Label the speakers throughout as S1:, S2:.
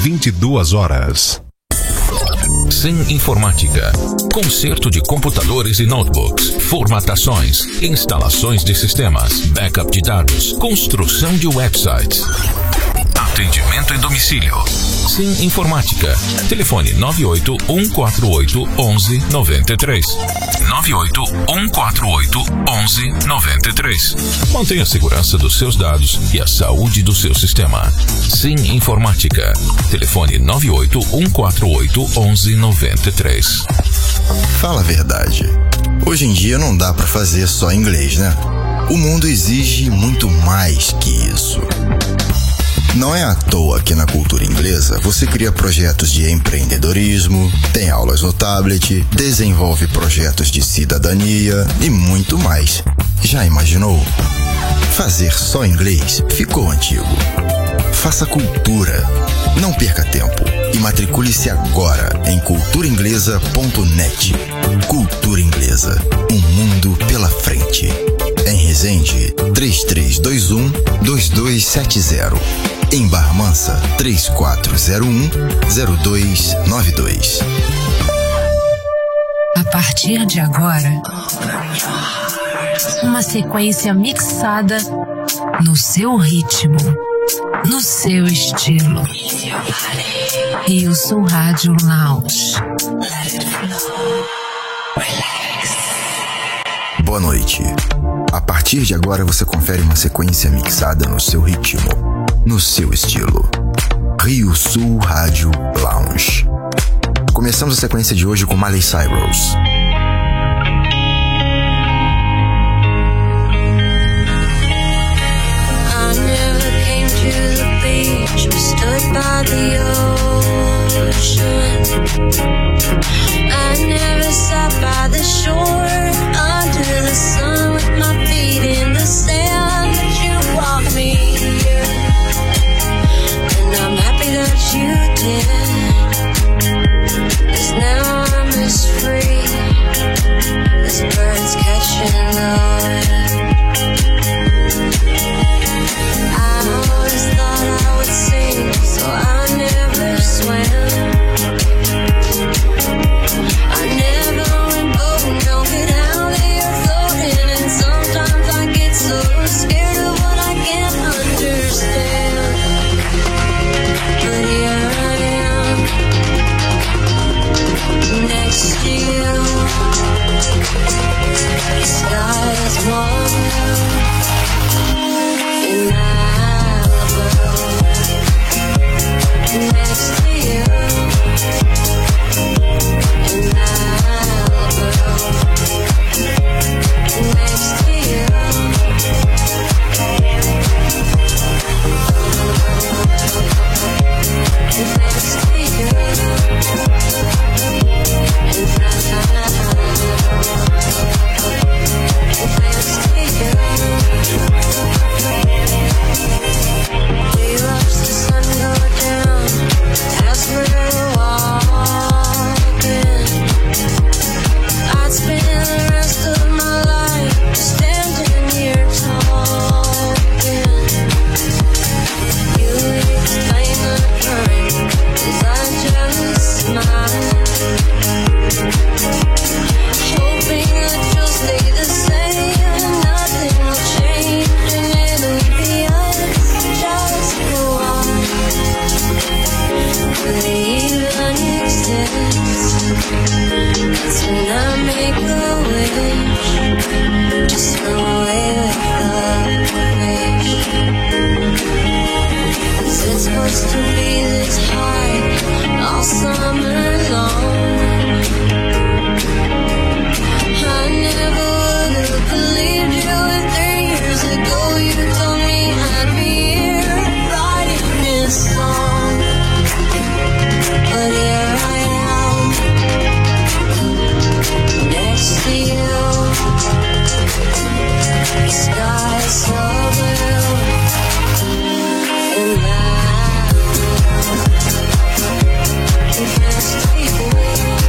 S1: 22 horas.
S2: Sim Informática. Conserto de computadores e notebooks, formatações, instalações de sistemas, backup de dados, construção de websites. Atendimento em domicílio. Sim Informática. Telefone 981481193. 981481193. Mantenha a segurança dos seus dados e a saúde do seu sistema. Sim Informática. Telefone 981481193.
S3: Fala a verdade. Hoje em dia não dá pra fazer só inglês, né? O mundo exige muito mais que isso. Não é à toa que na cultura inglesa você cria projetos de empreendedorismo, tem aulas no tablet, desenvolve projetos de cidadania e muito mais. Já imaginou? Fazer só inglês ficou antigo. Faça cultura. Não perca tempo e matricule-se agora em culturainglesa.net. Cultura Inglesa. Um mundo pela frente. Em Resende, 3321-2270. Em Barra Mansa, 3401-0292.
S4: A partir de agora, uma sequência mixada no seu ritmo, no seu estilo. Rio Sul Rádio Lounge.
S3: Boa noite. A partir de agora você confere uma sequência mixada no seu ritmo, no seu estilo. Rio Sul Rádio Lounge. Começamos a sequência de hoje com Miley Cyrus.
S5: Stood by the ocean. I never sat by the shore under the sun with my feet in the sand. But you brought me here, and I'm happy that you did. 'Cause now I'm as free as birds catching the wind. So I never swam. I never went boating, don't get out there floating. And sometimes I get so scared of what I can't understand. But here I am, next to you. The sky is warm and next to you in Malibu, next to you, next to you, we watch the sun go down as we're walking. I'd spend the rest of my life standing here talking. You explain the current as I just smile, hoping that you'll stay the same and nothing will change and it'll be us just for a while. But even exists, that's when I make a wish, just away with the wish. 'Cause it's supposed to be this high all summer long. I never would have believed you if 3 years ago you told me I'd be here writing this song. But here I am, next to you. The sky is so blue and loud, next to you.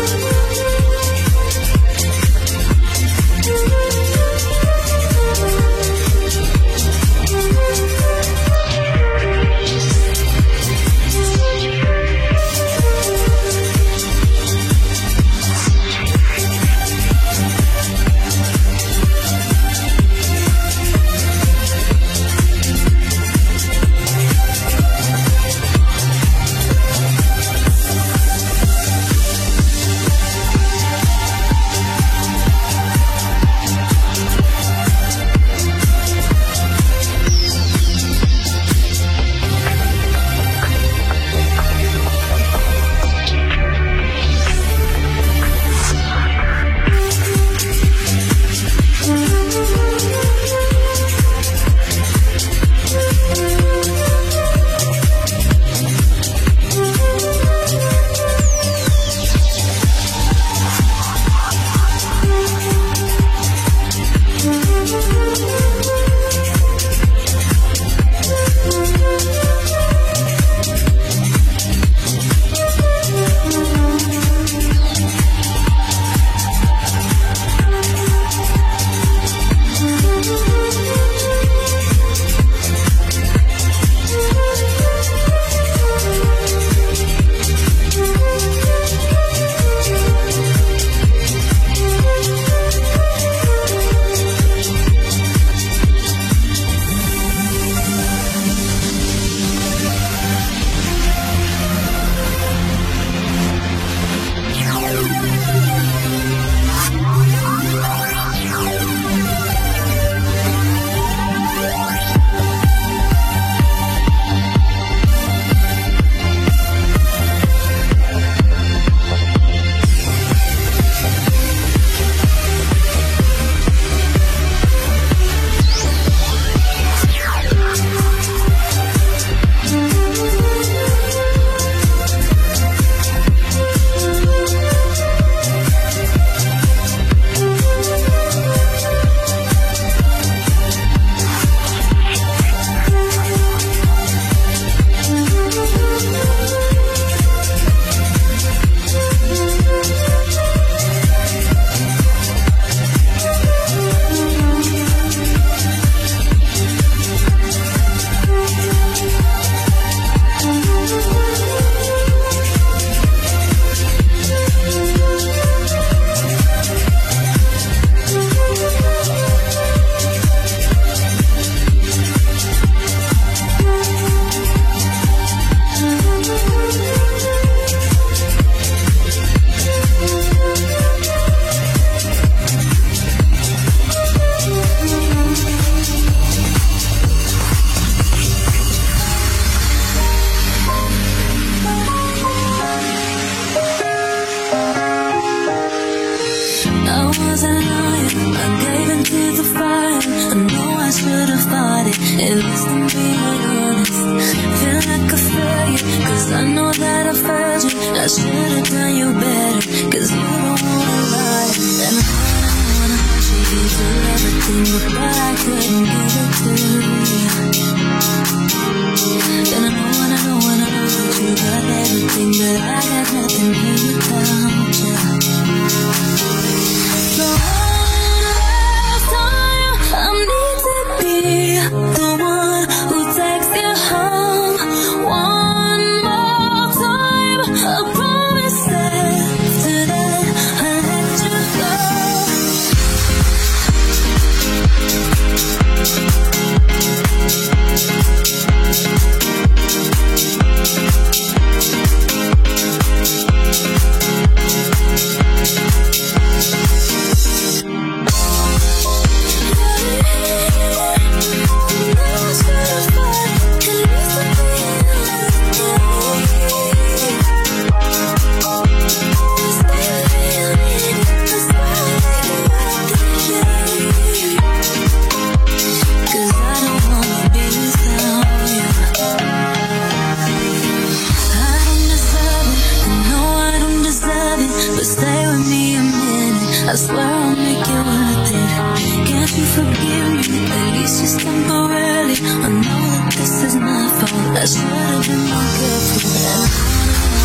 S5: At least I'm being honest. Feel like a failure, cause I know that I failed you. I should've done you better, cause you don't wanna lie. And I wanna hurt you, you do everything, but I couldn't give it to you. And I know that you got everything, but I got nothing here without you. So last time I need to be the one who takes you home. One more time, I promise after that I'll let you go. I swear I'll make it worth it. Can't you forgive me? At least just temporarily. I know that this is my fault. I should've been more careful. And I wanna hurt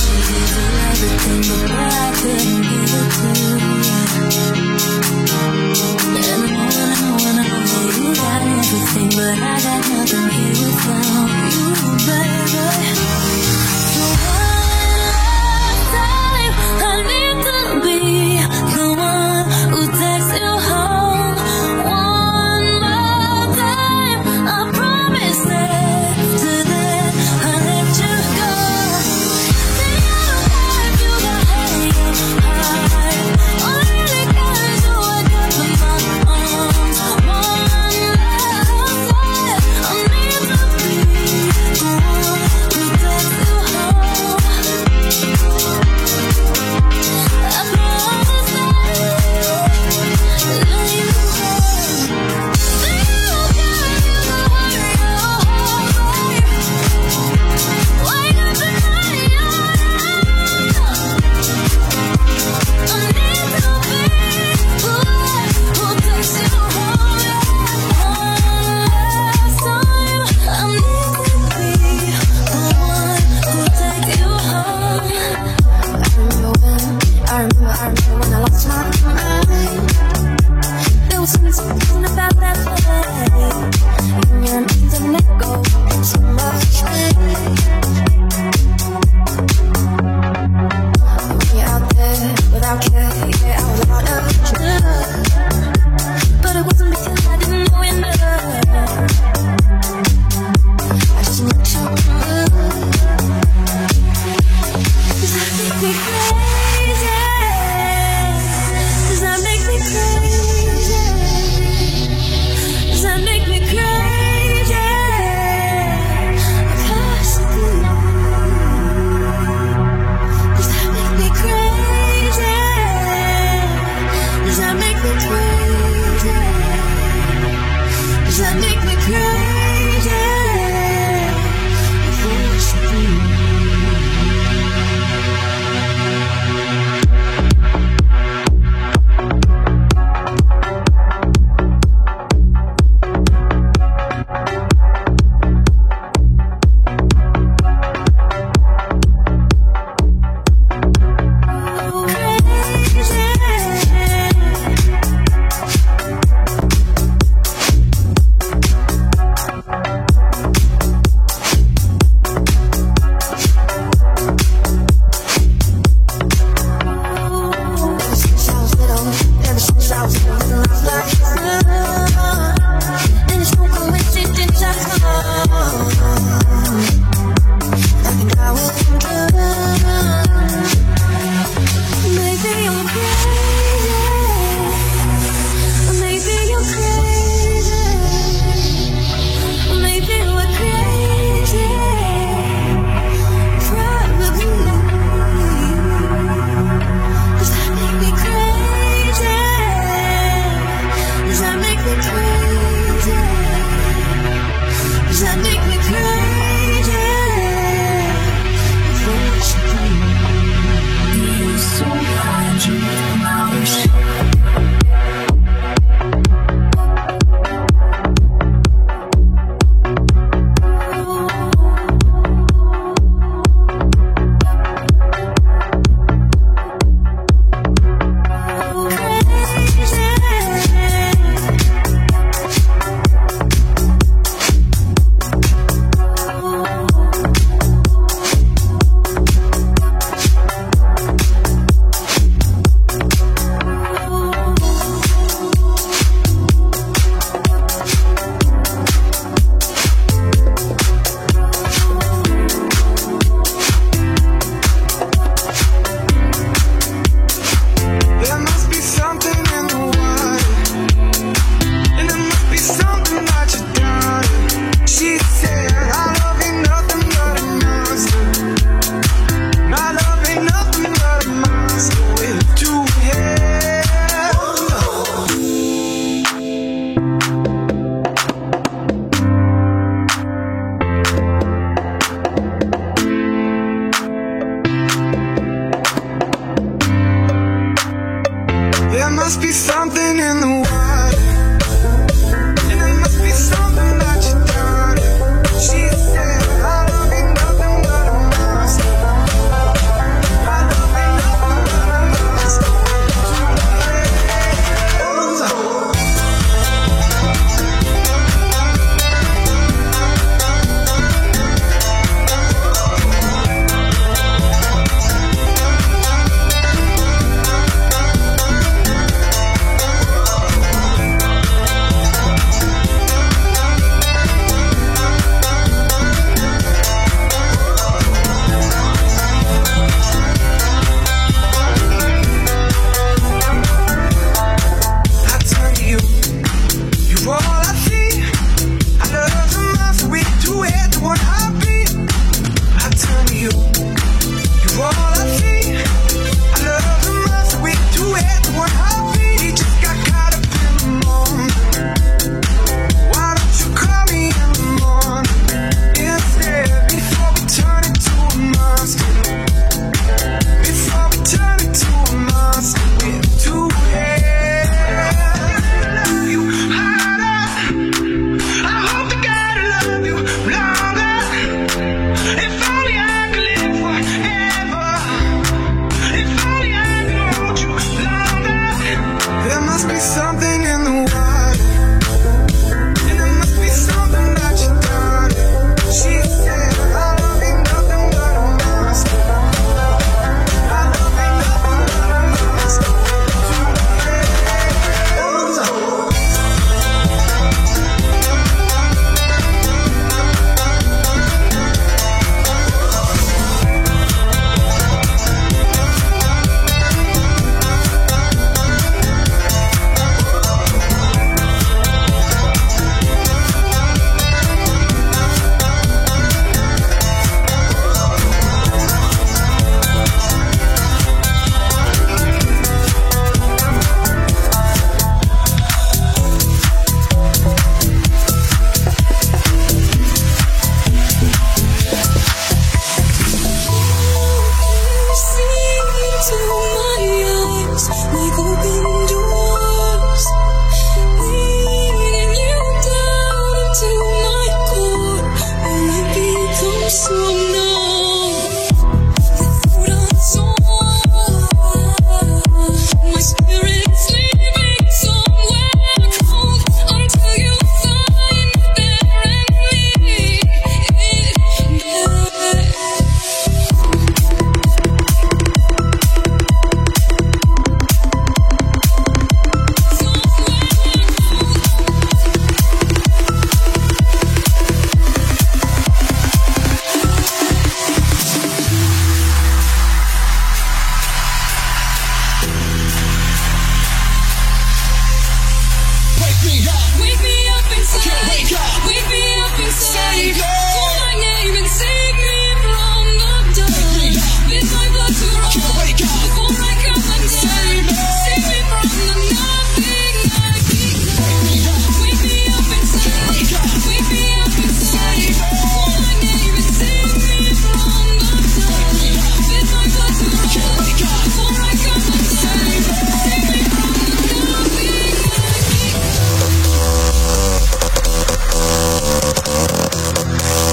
S1: must be something in the water, and there must be something that you've done. She said, I don't need nothing but a monster. Savior.
S5: Call my name and save me from the dark. Bid my blood to run
S1: Wake up.
S5: before I come undone.
S1: Save me.
S5: Save me from the nothing I become. Wake me up inside.
S1: Wake up.
S5: Wake me up inside.
S1: Savior.
S5: Call my name and save me from the dark. Bid my blood to run
S1: Wake up.
S5: before I come undone. Save me from the nothing I become.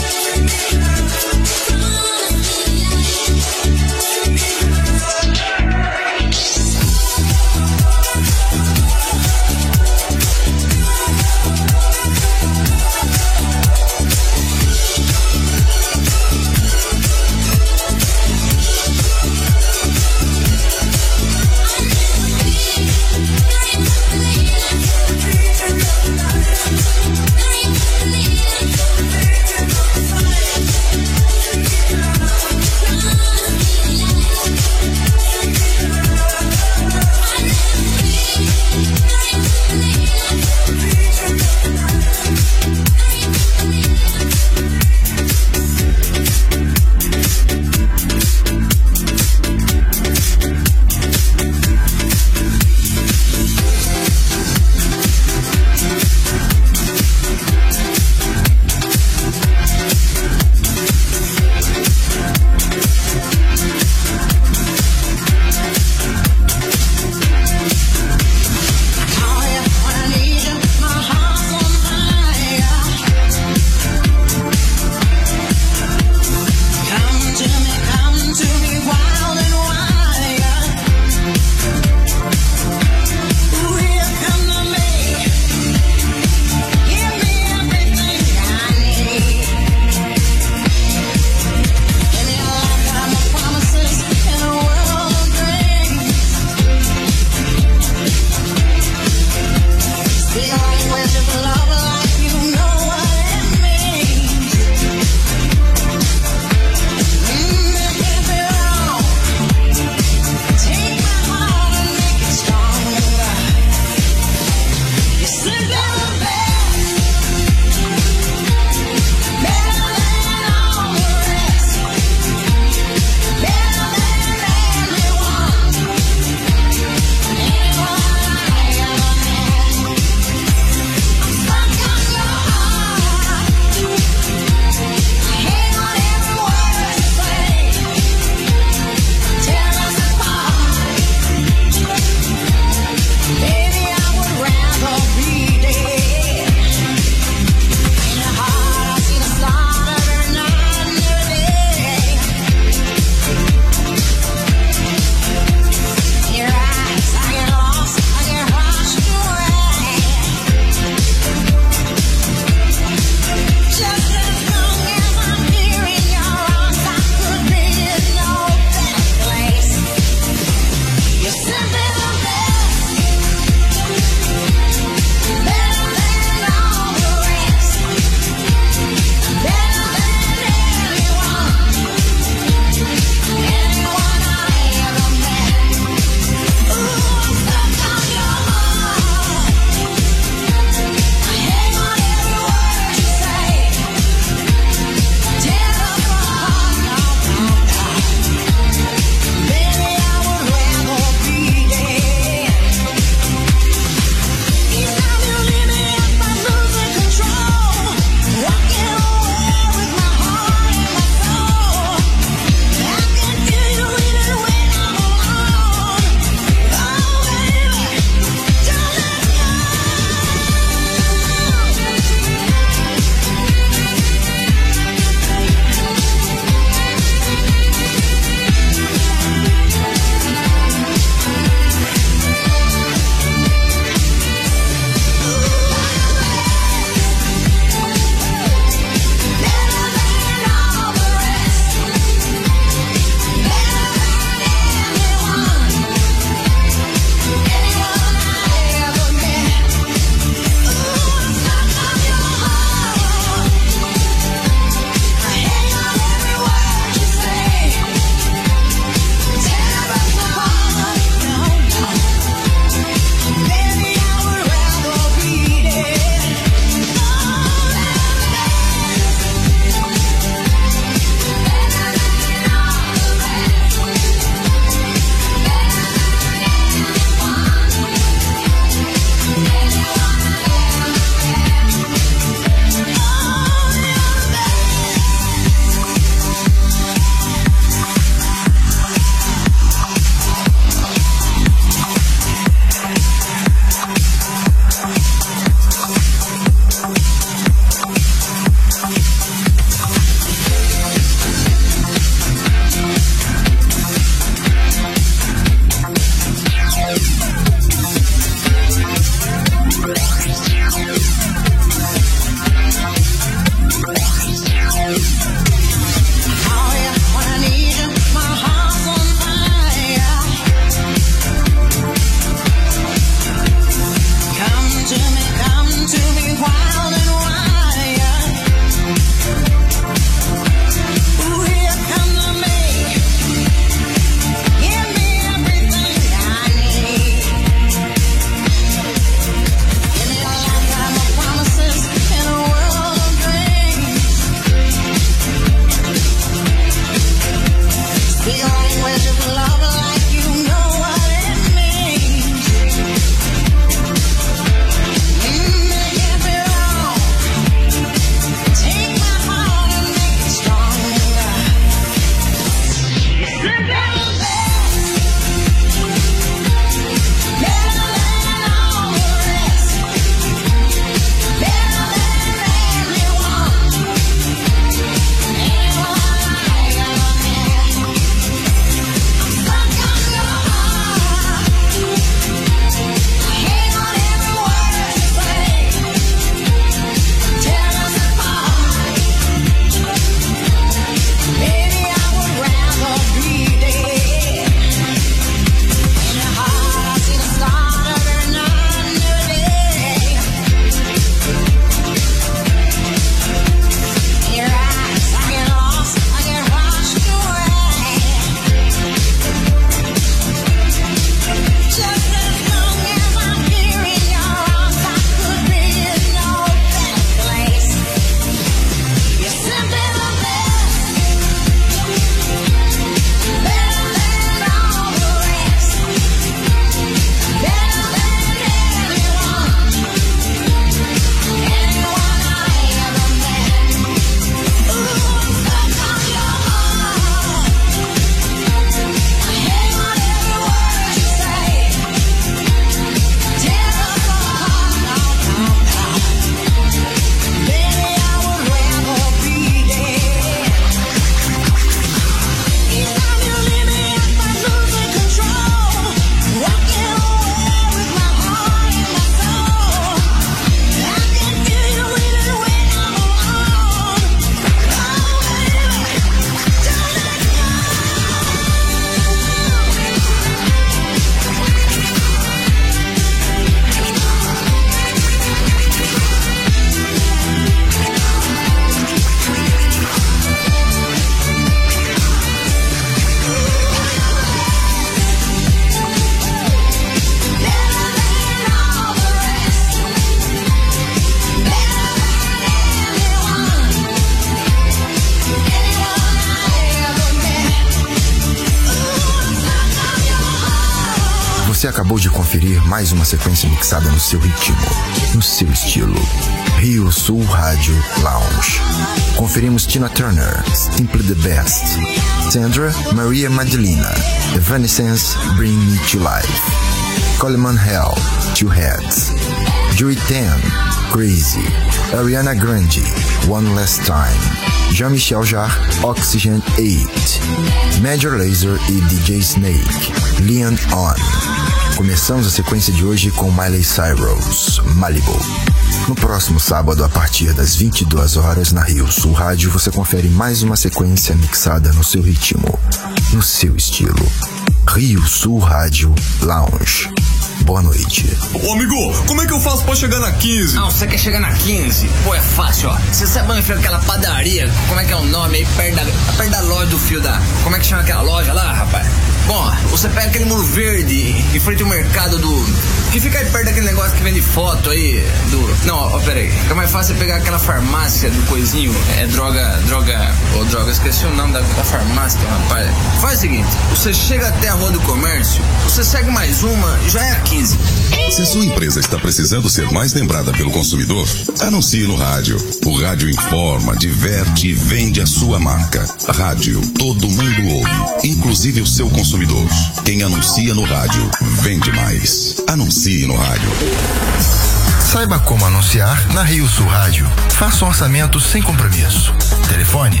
S3: Você acabou de conferir mais uma sequência mixada no seu ritmo, no seu estilo. Rio Sul Rádio Lounge. Conferimos Tina Turner, Simply the Best. Sandra Maria Madelina, Evanescence, Bring Me to Life. Coleman Hell, Two Heads. Joey Tan, Crazy. Ariana Grande, One Last Time. Jean-Michel Jarre, Oxygen 8. Major Lazer e DJ Snake, Lean On. Começamos a sequência de hoje com Miley Cyrus, Malibu. No próximo sábado, a partir das 22 horas, na Rio Sul Rádio, você confere mais uma sequência mixada no seu ritmo, no seu estilo. Rio Sul Rádio Lounge. Boa noite.
S6: Ô amigo, como é que eu faço pra chegar na 15?
S7: Não, você quer chegar na 15? Pô, é fácil, ó. Você sabe onde fica aquela padaria? Como é que é o nome aí? Perto da loja do fio da... Como é que chama aquela loja lá, rapaz? Bom, você pega aquele muro verde em frente ao mercado do... Que fica aí perto daquele negócio que vende foto aí do... Não, ó, pera aí. Fica mais fácil você pegar aquela farmácia do coisinho. É droga... Esqueci o nome da farmácia, rapaz. Faz o seguinte, você chega até a Rua do Comércio, você segue mais uma e já é a 15.
S8: Se a sua empresa está precisando ser mais lembrada pelo consumidor, anuncie no rádio. O rádio informa, diverte e vende a sua marca. Rádio, todo mundo ouve, inclusive o seu consumidor. Quem anuncia no rádio, vende mais. Anuncie no rádio.
S3: Saiba como anunciar na Rio Sul Rádio. Faça um orçamento sem compromisso. Telefone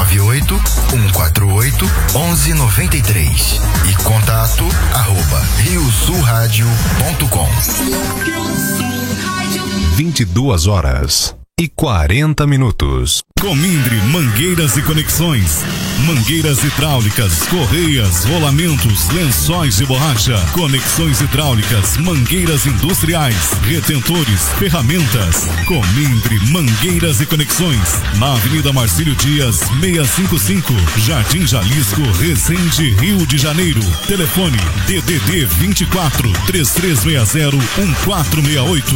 S3: 98-148-1193 e contato @riosulradio.com.
S9: 22h40. Comindre Mangueiras e Conexões. Mangueiras hidráulicas, correias, rolamentos, lençóis de borracha, conexões hidráulicas, mangueiras industriais, retentores, ferramentas. Comindre Mangueiras e Conexões. Na Avenida Marcílio Dias, 655, Jardim Jalisco, Resende, Rio de Janeiro. Telefone DDD 24 3360 1468.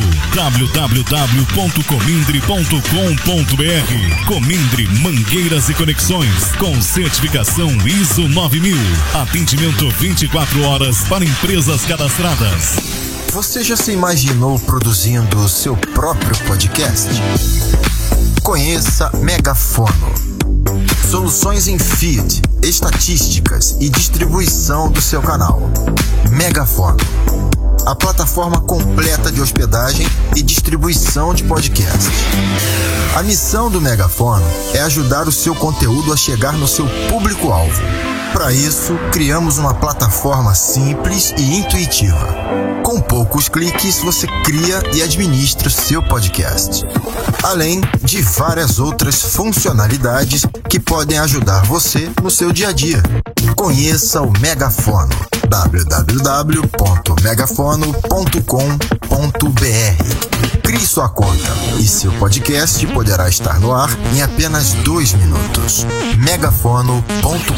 S9: www.comindre.com.br. Comindre Mangueiras e Conexões, com certificação ISO 9000. Atendimento 24 horas para empresas cadastradas.
S3: Você já se imaginou produzindo o seu próprio podcast? Conheça Megafono. Soluções em feed, estatísticas e distribuição do seu canal. Megafono. A plataforma completa de hospedagem e distribuição de podcasts. A missão do Megafono é ajudar o seu conteúdo a chegar no seu público-alvo. Para isso, criamos uma plataforma simples e intuitiva. Com poucos cliques, você cria e administra o seu podcast. Além de várias outras funcionalidades que podem ajudar você no seu dia a dia. Conheça o Megafono. www.megafono.com.br. Crie sua conta e seu podcast poderá estar no ar em apenas 2 minutos. megafono.com.br.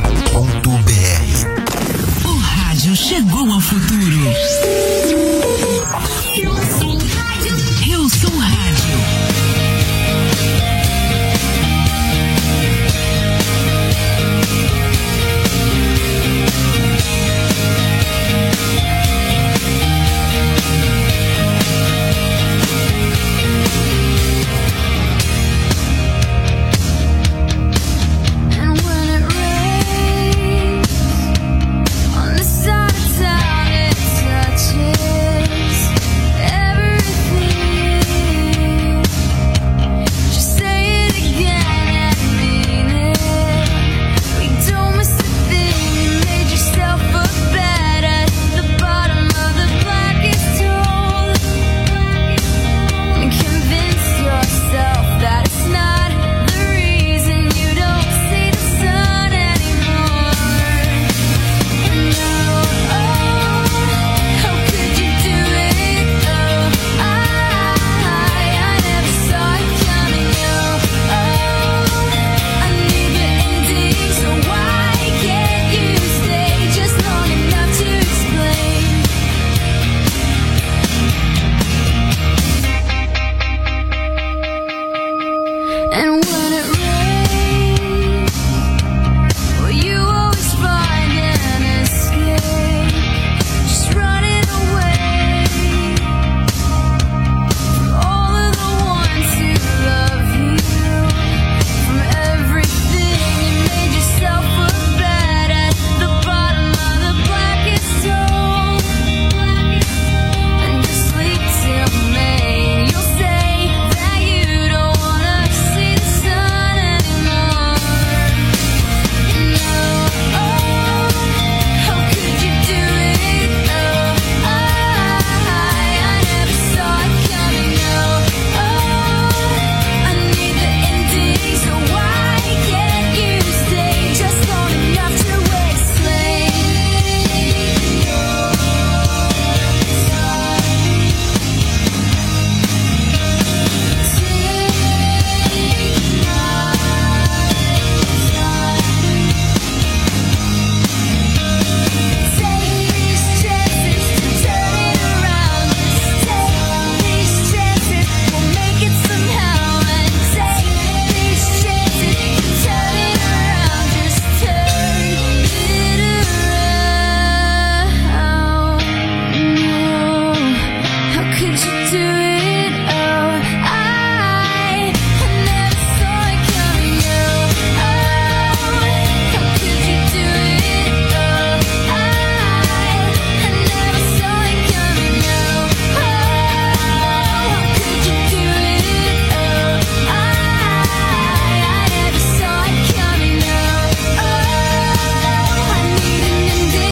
S4: O rádio chegou ao futuro. Rio Sul Rádio.